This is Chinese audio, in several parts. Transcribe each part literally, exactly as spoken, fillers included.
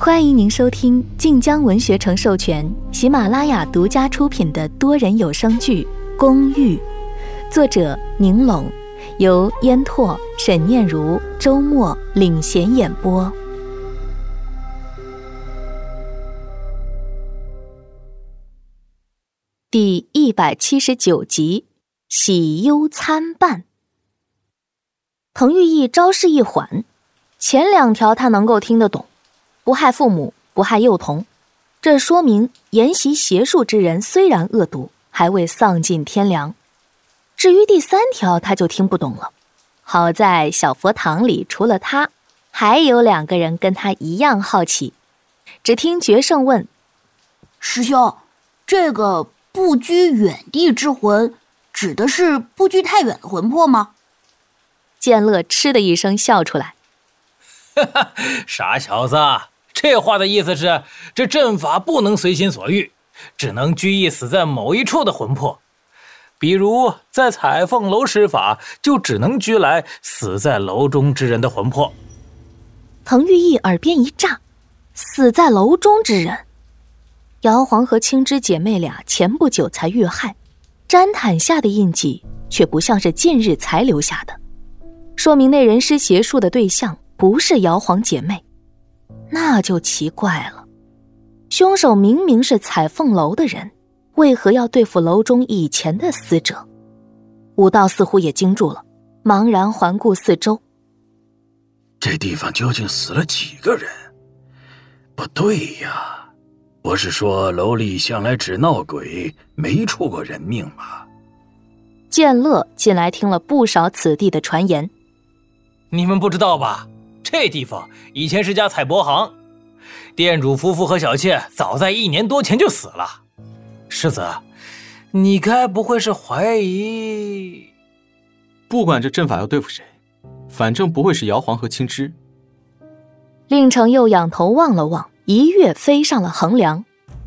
欢迎您收听晋江文学城授权、喜马拉雅独家出品的多人有声剧《公寓》，作者宁拢，由烟拓、沈念如、周末领衔演播。第一百七十九集，喜忧参半。滕玉义招式一缓，前两条他能够听得懂，不害父母，不害幼童，这说明研习邪术之人虽然恶毒，还未丧尽天良。至于第三条他就听不懂了，好在小佛堂里除了他，还有两个人跟他一样好奇。只听决胜问： 师兄，这个不居远地之魂指的是不居太远的魂魄吗？ 剑乐嗤的一声笑出来： 哈哈，傻小子，这话的意思是这阵法不能随心所欲，只能拘役死在某一处的魂魄。比如在彩凤楼施法，就只能拘来死在楼中之人的魂魄。 滕玉义耳边一炸，死在楼中之人。姚黄和青枝姐妹俩前不久才遇害，毡毯下的印记却不像是近日才留下的，说明那人施邪术的对象不是姚黄姐妹。那就奇怪了，凶手明明是彩凤楼的人，为何要对付楼中以前的死者？武道似乎也惊住了，茫然环顾四周。 这地方究竟死了几个人？不对呀，不是说楼里向来只闹鬼，没出过人命吗？ 剑乐近来听了不少此地的传言。 你们不知道吧？这地方以前是家彩帛行，店主夫妇和小妾早在一年多前就死了。世子，你该不会是怀疑…… 不管这阵法要对付谁，反正不会是姚黄和青枝。 令程又仰头望了望，一跃飞上了横梁。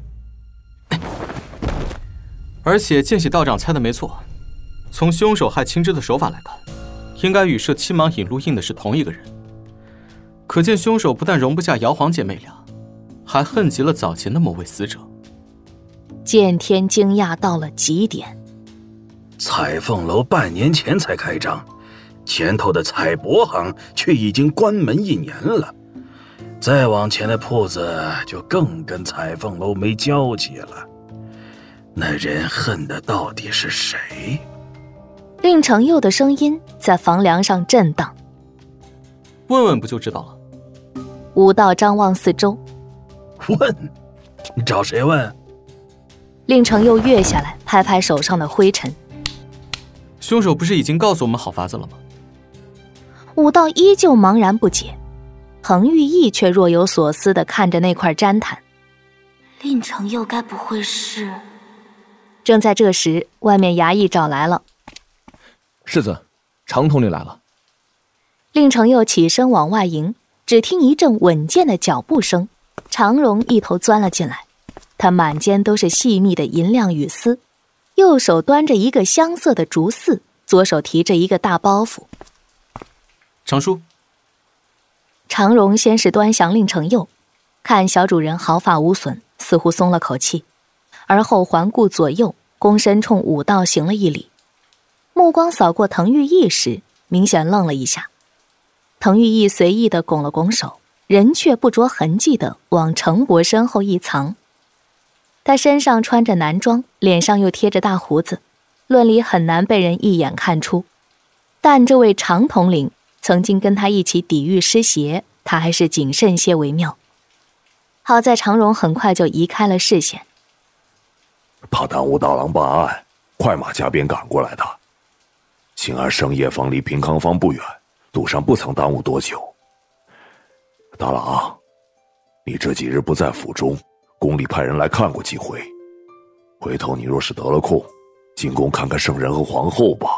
而且见喜道长猜的没错，从凶手害青枝的手法来看，应该与设七芒引路印的是同一个人。可见凶手不但容不下姚黄姐妹俩，还恨极了早前的某位死者。 剑天惊讶到了极点。 彩凤楼半年前才开张，前头的彩帛行却已经关门一年了，再往前的铺子就更跟彩凤楼没交集了。那人恨的到底是谁？ 令程佑的声音在房梁上震荡。 问问不就知道了。 武道张望四周。 问？你找谁问？ 令程佑跃下来，拍拍手上的灰尘。 凶手不是已经告诉我们好法子了吗？ 武道依旧茫然不解，滕玉义却若有所思地看着那块毡毯。 令程佑该不会是…… 正在这时，外面衙役找来了。 世子，常统领来了。 令程佑起身往外迎，只听一阵稳健的脚步声，常荣一头钻了进来。他满肩都是细密的银亮羽丝，右手端着一个香色的竹耜，左手提着一个大包袱。 常叔。 常荣先是端详令程佑，看小主人毫发无损，似乎松了口气，而后环顾左右，躬身冲武道行了一礼，目光扫过滕玉义时，明显愣了一下。滕玉义随意地拱了拱手，人却不着痕迹地往程伯身后一藏。他身上穿着男装，脸上又贴着大胡子，论理很难被人一眼看出。但这位常统领曾经跟他一起抵御施邪，他还是谨慎些为妙。好在常荣很快就移开了视线。 怕耽误大郎办案，快马加鞭赶过来的。幸而生业坊离平康坊不远，路上不曾耽误多久。大郎，你这几日不在府中，宫里派人来看过几回，回头你若是得了空，进宫看看圣人和皇后吧。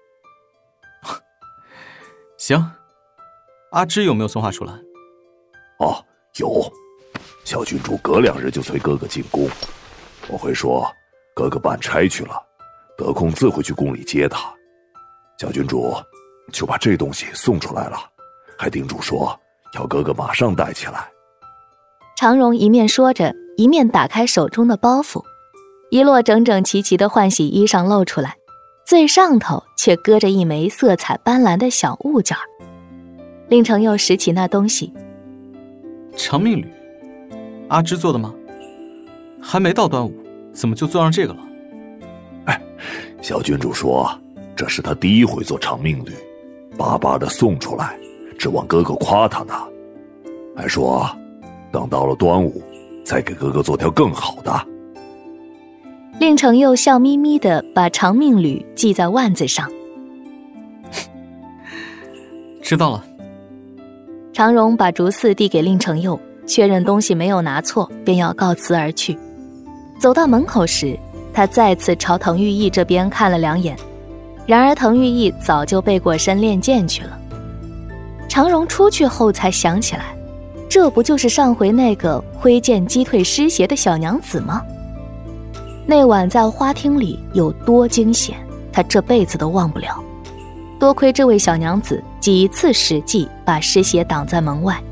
行。阿芝有没有送话出来？ 哦，有。小郡主隔两日就催哥哥进宫，我会说哥哥办差去了，得空自会去宫里接他。小郡主就把这东西送出来了，还叮嘱说要哥哥马上带起来。 常荣一面说着，一面打开手中的包袱，一摞整整齐齐的换洗衣裳露出来，最上头却搁着一枚色彩斑斓的小物件。令程佑拾起那东西， 长命缕，阿芝做的吗？还没到端午，怎么就做上这个了？ 哎，小郡主说这是他第一回做长命缕，巴巴的送出来，指望哥哥夸他呢，还说等到了端午再给哥哥做条更好的。 令程佑笑眯眯地把长命缕系在腕子上。 知道了。 常荣把竹丝递给令程佑，确认东西没有拿错，便要告辞而去。走到门口时，他再次朝滕玉义这边看了两眼，然而滕玉义早就背过身练剑去了。常荣出去后才想起来，这不就是上回那个挥剑击退尸邪的小娘子吗？那晚在花厅里有多惊险，他这辈子都忘不了。多亏这位小娘子几次使计把尸邪挡在门外。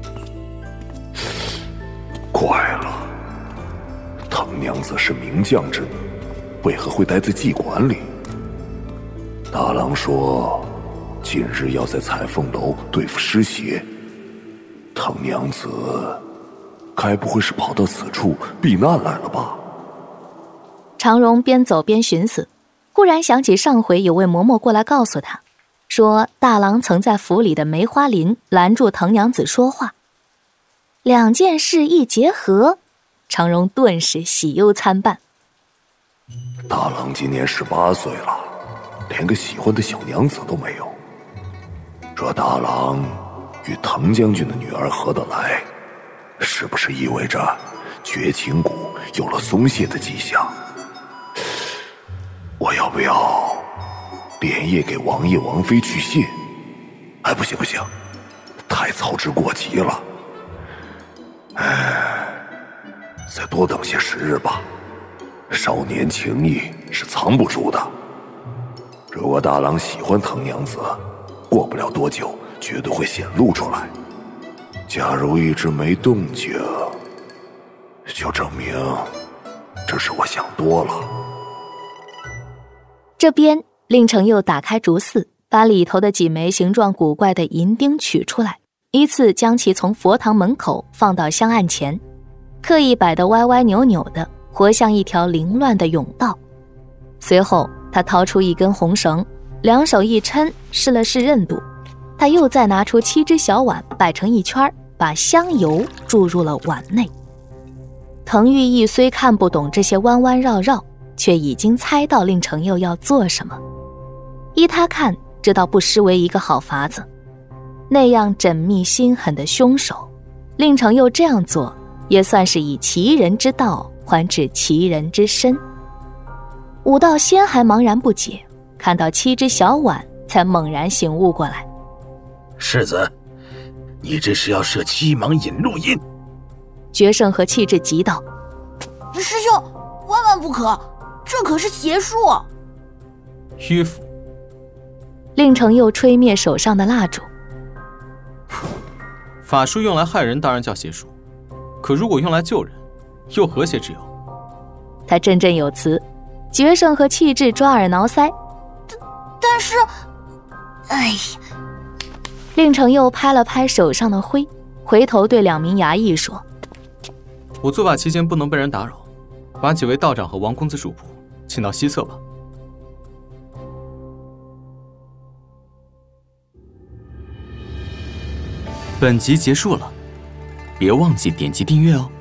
怪了，滕娘子是名将之女，为何会待在妓馆里？大郎说近日要在彩凤楼对付尸邪，滕娘子该不会是跑到此处避难来了吧？ 常荣边走边寻思，忽然想起上回有位嬷嬷过来告诉他，说大郎曾在府里的梅花林拦住滕娘子说话。两件事一结合，常荣顿时喜忧参半。 大郎今年十八岁了，连个喜欢的小娘子都没有。若大郎与滕将军的女儿合得来，是不是意味着绝情谷有了松懈的迹象？我要不要连夜给王爷王妃去信？哎，不行不行，太操之过急了。哎，再多等些时日吧。少年情谊是藏不住的。如果大郎喜欢滕娘子，过不了多久绝对会显露出来。假如一直没动静，就证明这是我想多了。 这边令程佑打开竹丝，把里头的几枚形状古怪的银钉取出来，依次将其从佛堂门口放到香案前，刻意摆得歪歪扭扭的，活像一条凌乱的甬道。随后他掏出一根红绳，两手一抻，试了试韧度。他又再拿出七只小碗，摆成一圈，把香油注入了碗内。滕玉义虽看不懂这些弯弯绕绕，却已经猜到令程佑要做什么。依他看，这倒不失为一个好法子。那样缜密心狠的凶手，令程佑这样做，也算是以其人之道还治其人之身。武道仙还茫然不解，看到七只小碗，才猛然醒悟过来。 世子，你这是要设七芒引路印？ 决胜和气质急道： 师兄，万万不可，这可是邪术。 迂腐。 令程佑吹灭手上的蜡烛。 法术用来害人当然叫邪术，可如果用来救人，又何邪之有？ 他振振有词。决胜和气质抓耳挠腮。 但但是，哎呀！ 令程佑拍了拍手上的灰，回头对两名衙役说： 我作法期间不能被人打扰，把几位道长和王公子主仆请到西侧吧。本集结束了，别忘记点击订阅哦。